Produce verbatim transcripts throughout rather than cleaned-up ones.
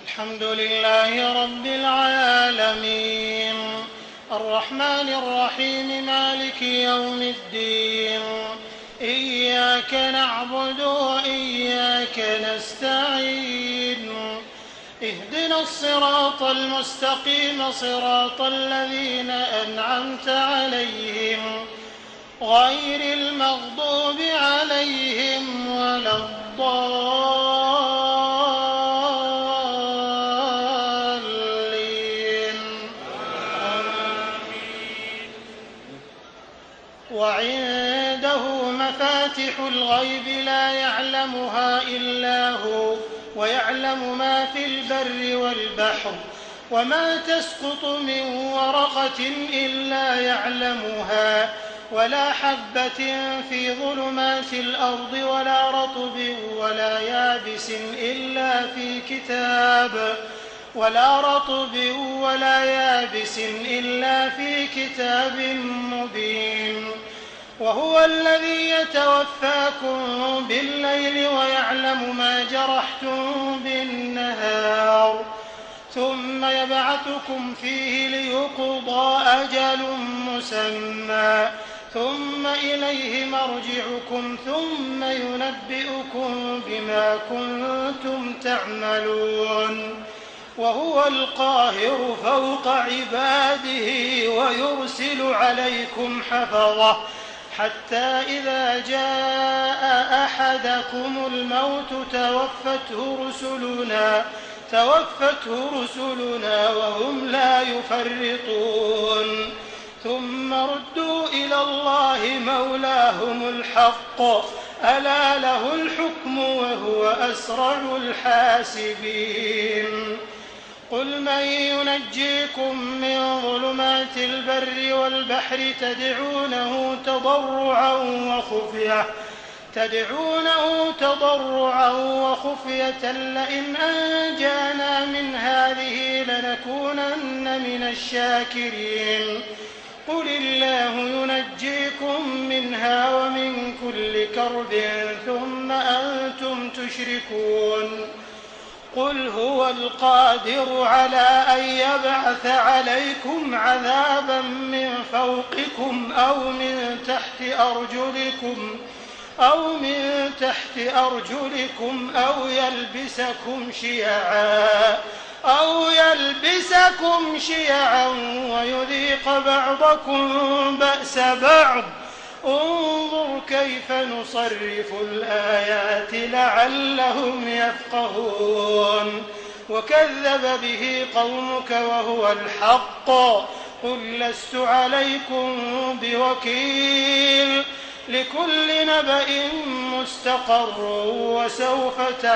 الحمد لله رب العالمين الرحمن الرحيم مالك يوم الدين إياك نعبد وإياك نستعين اهدنا الصراط المستقيم صراط الذين أنعمت عليهم غير المغضوب عليهم ولا الضالين آمين. وعنده مفاتح الغيب لا يعلمها إلا هو ويعلم ما في البر والبحر وما تسقط من ورقة إلا يعلمها ولا حبة في ظلمات الأرض ولا رطب ولا يابس إلا في كتاب ولا رطب ولا يابس إلا في كتاب مبين. وهو الذي يتوفاكم بالليل ويعلم ما جرحتم بالنهار ثم يبعثكم فيه ليقضى أجل مسمى ثم إليه مرجعكم ثم ينبئكم بما كنتم تعملون. وهو القاهر فوق عباده ويرسل عليكم حفظة حتى إذا جاء أحدكم الموت توفته رسلنا توفته رسلنا وهم لا يفرطون ثم ردوا إلى الله مولاهم الحق ألا له الحكم وهو أسرع الحاسبين. قل من ينجيكم من ظلمات البر والبحر تدعونه تضرعا وخفية تدعونه تضرعا وخفية لئن أنجانا من هذه لنكونن من الشاكرين. قل الله ينجيكم منها ومن كل كرب ثم أنتم تشركون. قل هو القادر على أن يبعث عليكم عذابا من فوقكم أو من تحت أرجلكم أو من تحت أرجلكم أو يلبسكم شيعا أو يلبسكم شيعا ويذيق بعضكم بأس بعض انظر كيف نصرف الآيات لعلهم يفقهون. وكذب به قومك وهو الحق قل لست عليكم بوكيل لكل نبأ مستقر وسوف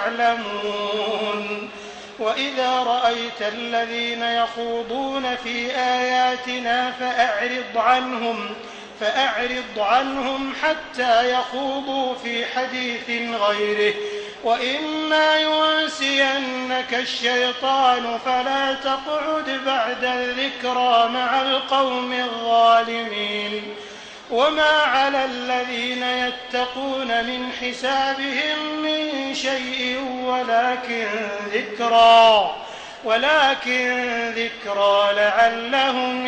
تعلمون. وإذا رأيت الذين يخوضون في آياتنا فأعرض عنهم فأعرض عنهم حتى يخوضوا في حديث غيره وإما ينسينك الشيطان فلا تقعد بعد الذكرى مع القوم الظالمين. وما على الذين يتقون من حسابهم من شيء ولكن ذكرى ولكن ذكرى لعلهم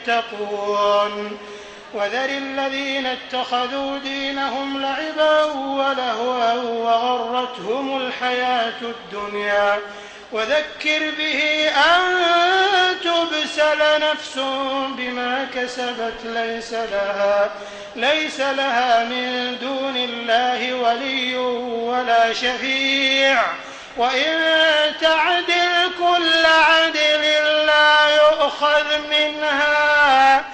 يتقون. وذر الذين اتخذوا دينهم لعبا ولهوا وغرتهم الحياة الدنيا وذكر به أن تبسل نفس بما كسبت ليس لها ليس لها من دون الله ولي ولا شفيع وإن تعدل كل عدل لا يؤخذ منها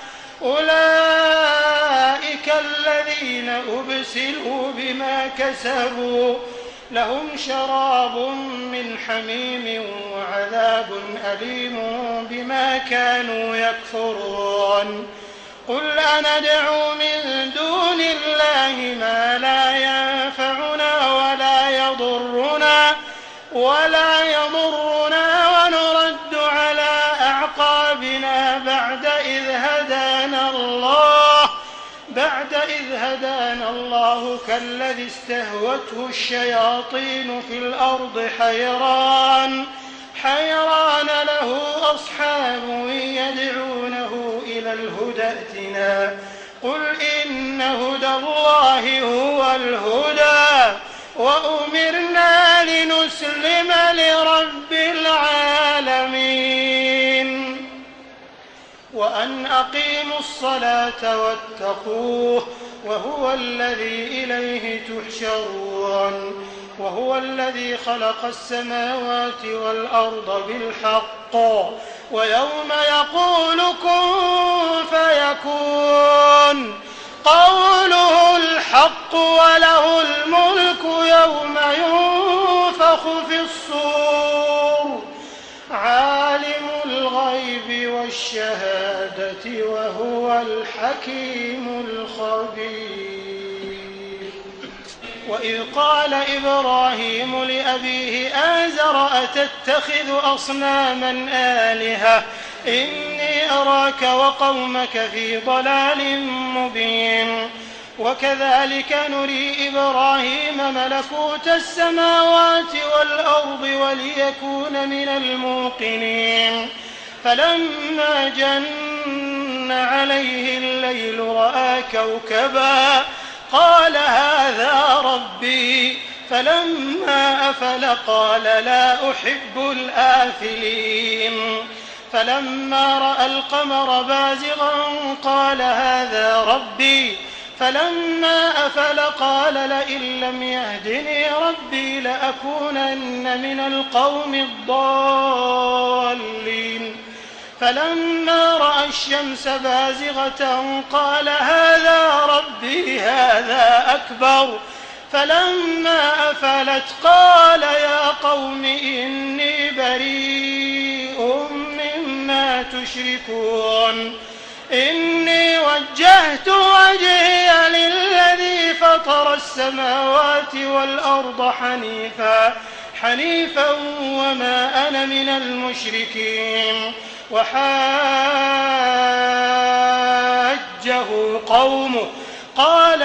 أولئك الذين أبسلوا بما كسبوا لهم شراب من حميم وعذاب أليم بما كانوا يكفرون. قل أندعو من دون الله ما لا ينفعنا ولا يضرنا ولا يضرنا ونرد على أعقابنا بعد إذ هدانا الله بعد إذ هدانا الله كالذي استهوته الشياطين في الأرض حيران حيران أصحاب يدعونه إلى الهدى ائتنا قل إن هدى الله هو الهدى وأمرنا لنسلم لرب العالمين وأن أقيموا الصلاة واتقوه وهو الذي إليه تحشرون وهو الذي خلق السماوات والأرض بالحق ويوم يقول كن فيكون قوله الحق وله الملك يوم ينفخ في الصور عالم الغيب والشهادة وهو الحكيم الخبير. وإذ قال إبراهيم لأبيه آزر أتتخذ أصناما آلهة إني أراك وقومك في ضلال مبين وكذلك نري إبراهيم ملكوت السماوات والأرض وليكون من الموقنين فلما جن عليه الليل رأى كوكبا قال هذا ربي فلما أفل قال لا أحب الآفلين فلما رأى القمر بازغا قال هذا ربي فلما أفل قال لئن لم يهدني ربي لأكونن من القوم الضالين فلما رأى الشمس بازغة قال هذا ربي هذا أكبر فلما أفلت قال يا قوم إني بريء مما تشركون إني وجهت وجهي للذي فطر السماوات والأرض حنيفا حنيفا وما أنا من المشركين وحاجه قومه قال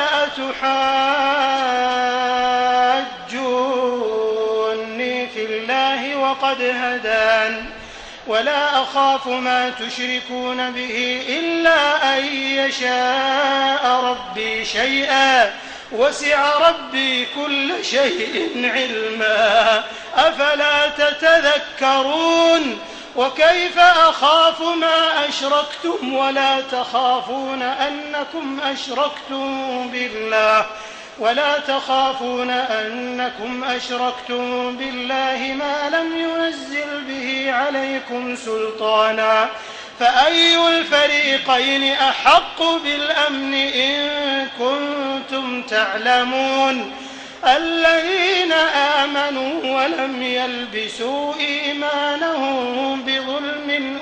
أتحاجوني في الله وقد هدان ولا أخاف ما تشركون به إلا أن يشاء ربي شيئا وسع ربي كل شيء علما أفلا تتذكرون وكيف أخاف ما أشركتم ولا تخافون أنكم أشركتم بالله ولا تخافون أنكم أشركتم بالله ما لم ينزل به عليكم سلطانا فأي الفريقين أحق بالأمن إن كنتم تعلمون الذين آمنوا ولم يلبسوا إيمانهم بظلم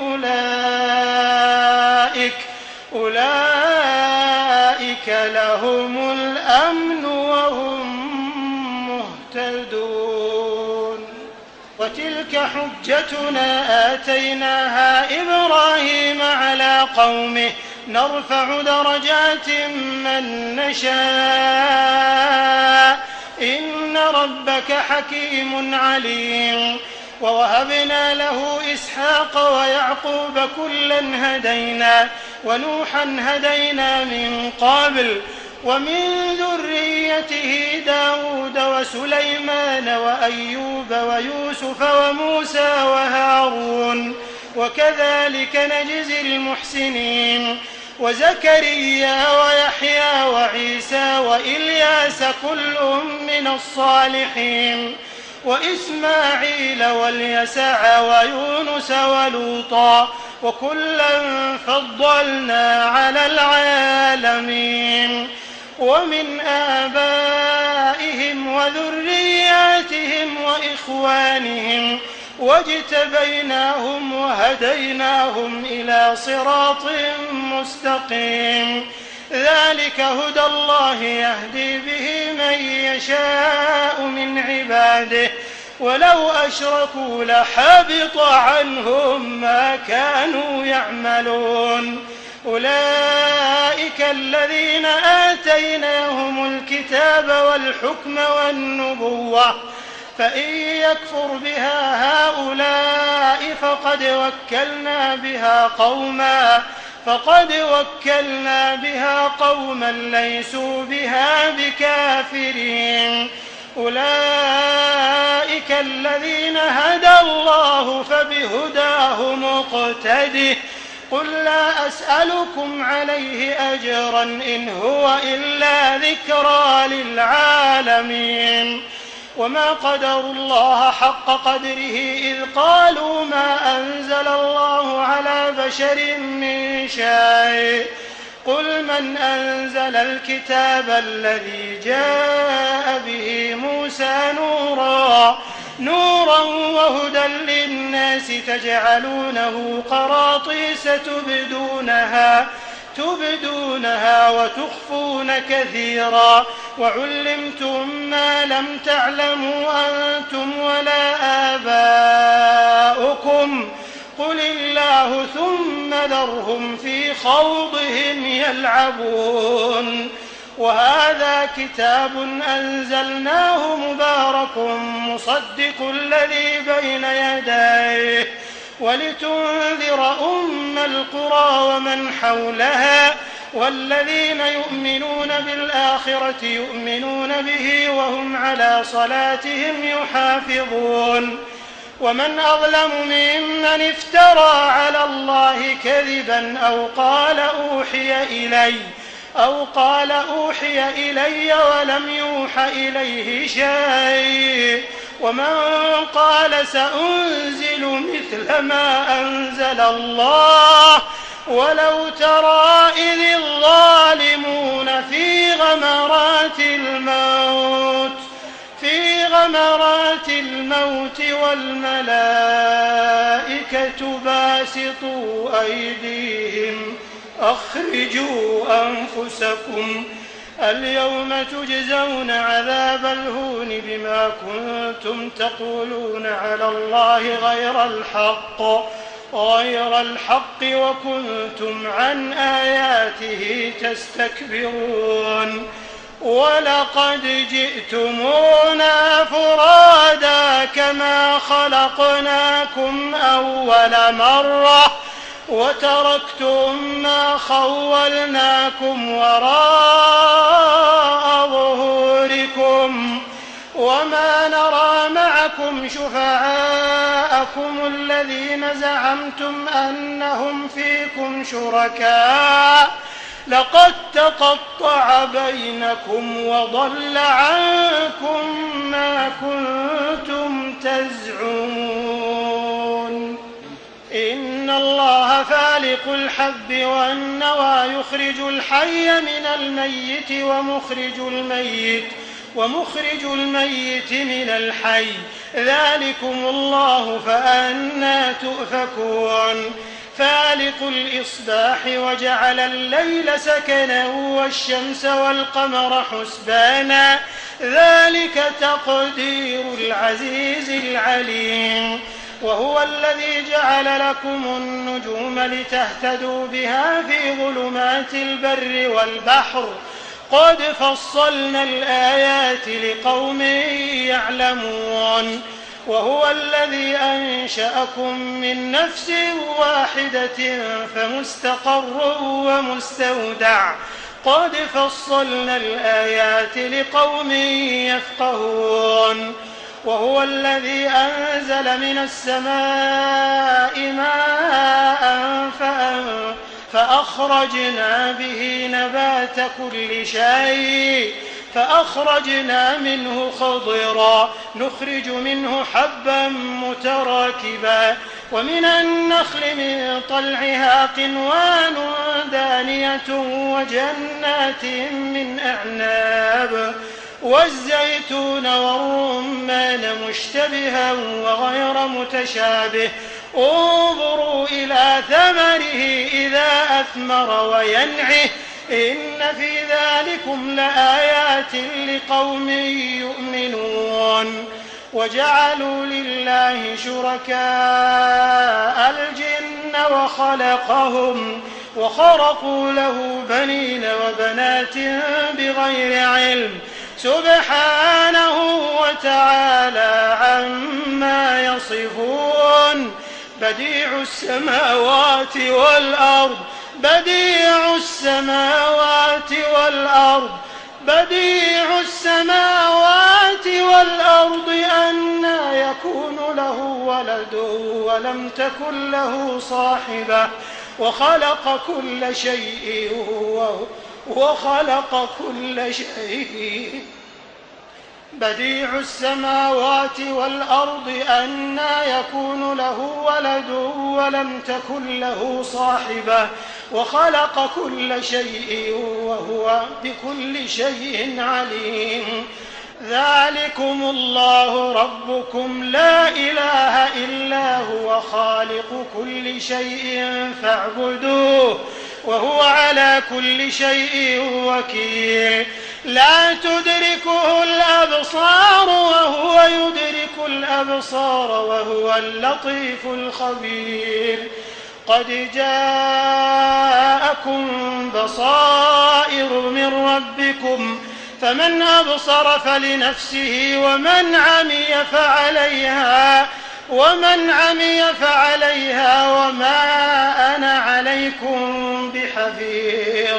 أولئك أولئك لهم الأمن وهم مهتدون وتلك حجتنا آتيناها إبراهيم على قومه نرفع درجات من نشاء إن ربك حكيم عليم ووهبنا له إسحاق ويعقوب كلا هدينا ونوحا هدينا من قبل ومن ذريته داود وسليمان وأيوب ويوسف وموسى وهارون وكذلك نجزي المحسنين وزكريا ويحيى وعيسى وإلياس كل من الصالحين وإسماعيل واليسع ويونس ولوطا وكلا فضلنا على العالمين ومن آبائهم وذرياتهم وإخوانهم واجتبيناهم وهديناهم إلى صراط مستقيم ذلك هدى الله يهدي به من يشاء من عباده ولو أشركوا لحبط عنهم ما كانوا يعملون أولئك الذين آتيناهم الكتاب والحكم والنبوة فإن يكفر بها هؤلاء فقد وكلنا بها قوما فقد وكلنا بها قوما ليسوا بها بكافرين أولئك الذين هدى الله فبهداه مقتده قل لا أسألكم عليه أجرا إن هو إلا ذكرى للعالمين وما قدروا الله حق قدره إذ قالوا ما أنزل الله على بشر من شيء قل من أنزل الكتاب الذي جاء به موسى نورا نورا وهدى للناس تجعلونه قراطيس تبدونها تبدونها وتخفون كثيرا وعلمتم ما لم تعلموا أنتم ولا آباؤكم قل الله ثم ذرهم في خوضهم يلعبون وهذا كتاب أنزلناه مبارك مصدق الذي بين يديه ولتنذر أم القرى ومن حولها والذين يؤمنون بالآخرة يؤمنون به وهم على صلاتهم يحافظون ومن أظلم ممن افترى على الله كذبا أو قال أوحي إلي أو قال أوحي إلي ولم يوح إليه شيء ومن قال سأنزل مثل ما أنزل الله ولو ترى إذ الظالمون في غمرات الموت في غمرات الموت والملائكة باسطوا أيديهم أخرجوا أنفسكم اليوم تجزون عذاب الهون بما كنتم تقولون على الله غير الحق غير الحق وكنتم عن آياته تستكبرون ولقد جئتمونا فرادا كما خلقناكم أول مرة وتركتم ما خولناكم وراء ظهوركم وما نرى معكم شفعاءكم الذين زعمتم أنهم فيكم شركاء لقد تقطع بينكم وضل عنكم ما كنتم تزعمون إن الله فالق الحب والنوى يخرج الحي من الميت ومخرج الميت ومخرج الميت من الحي ذلكم الله فأنى تؤفكون فالق الإصباح وجعل الليل سكنا والشمس والقمر حسبانا ذلك تقدير العزيز العليم وهو الذي جعل لكم النجوم لتهتدوا بها في ظلمات البر والبحر قد فصلنا الآيات لقوم يعلمون وهو الذي أنشأكم من نفس واحدة فمستقر ومستودع قد فصلنا الآيات لقوم يفقهون وهو الذي أنزل من السماء ماء فأخرجنا به نبات كل شيء فأخرجنا منه خضرا نخرج منه حبا متراكبا ومن النخل من طلعها قنوان دانية وجنات من أعناب والزيتون والرمان مشتبها وغير متشابه انظروا إلى ثمره إذا أثمر وينعه إن في ذلكم لآيات لقوم يؤمنون وجعلوا لله شركاء الجن وخلقهم وخرقوا له بنين وبنات بغير علم سبحانه وتعالى عما يصفون بديع السماوات والأرض بديع السماوات والأرض بديع السماوات والأرض أنى يكون له ولد ولم تكن له صاحبة وخلق كل شيء وخلق كل شيء بديع السماوات والأرض أنى يكون له ولد ولم تكن له صاحبة وخلق كل شيء وهو بكل شيء عليم ذلكم الله ربكم لا إله إلا هو خالق كل شيء فاعبدوه وهو على كل شيء وكيل لا تدركه الأبصار وهو يدرك الأبصار وهو اللطيف الخبير قد جاءكم بصائر من ربكم فمن أبصر فلنفسه ومن عمي فعليها ومن عمي فعليها وما أنا عليكم بحفيظ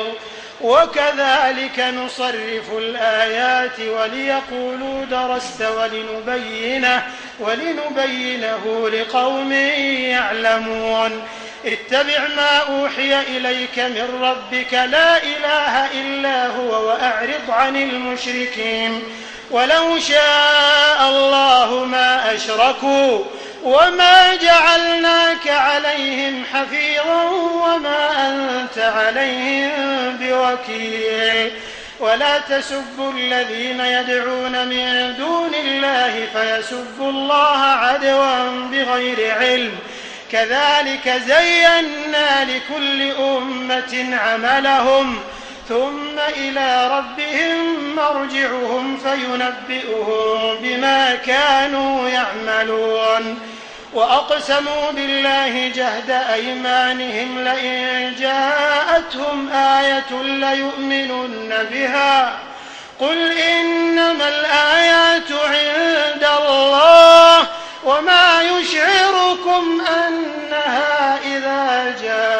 وكذلك نصرف الآيات وليقولوا درست ولنبينه ولنبينه لقوم يعلمون اتبع ما أوحي إليك من ربك لا إله إلا هو وأعرض عن المشركين ولو شاء الله ما أشركوا وما جعلناك عليهم حفيظا وما أنت عليهم بوكيل ولا تسبوا الذين يدعون من دون الله فيسبوا الله عدوا بغير علم كذلك زينا لكل أمة عملهم ثم إلى ربهم مرجعهم فينبئهم بما كانوا يعملون وأقسموا بالله جهد أيمانهم لئن جاءتهم آية ليؤمنن بها قل إنما الآيات عند الله وما يشعركم أنها إذا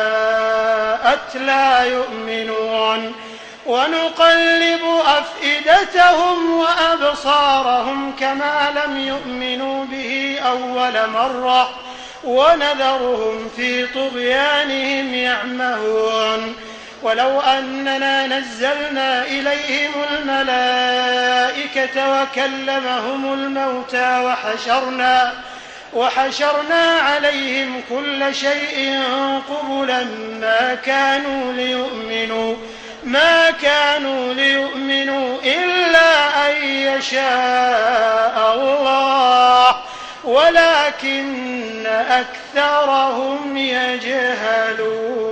جاءت لا يؤمنون ونقلب أفئدتهم وأبصارهم كما لم يؤمنوا به أول مرة ونذرهم في طغيانهم يعمهون ولو أننا نزلنا إليهم الملائكة وكلمهم الموتى وحشرنا وحشرنا عليهم كل شيء قبلا ما كانوا ليؤمنوا ما كانوا ليؤمنوا إلا أن يشاء الله ولكن أكثرهم يجهلون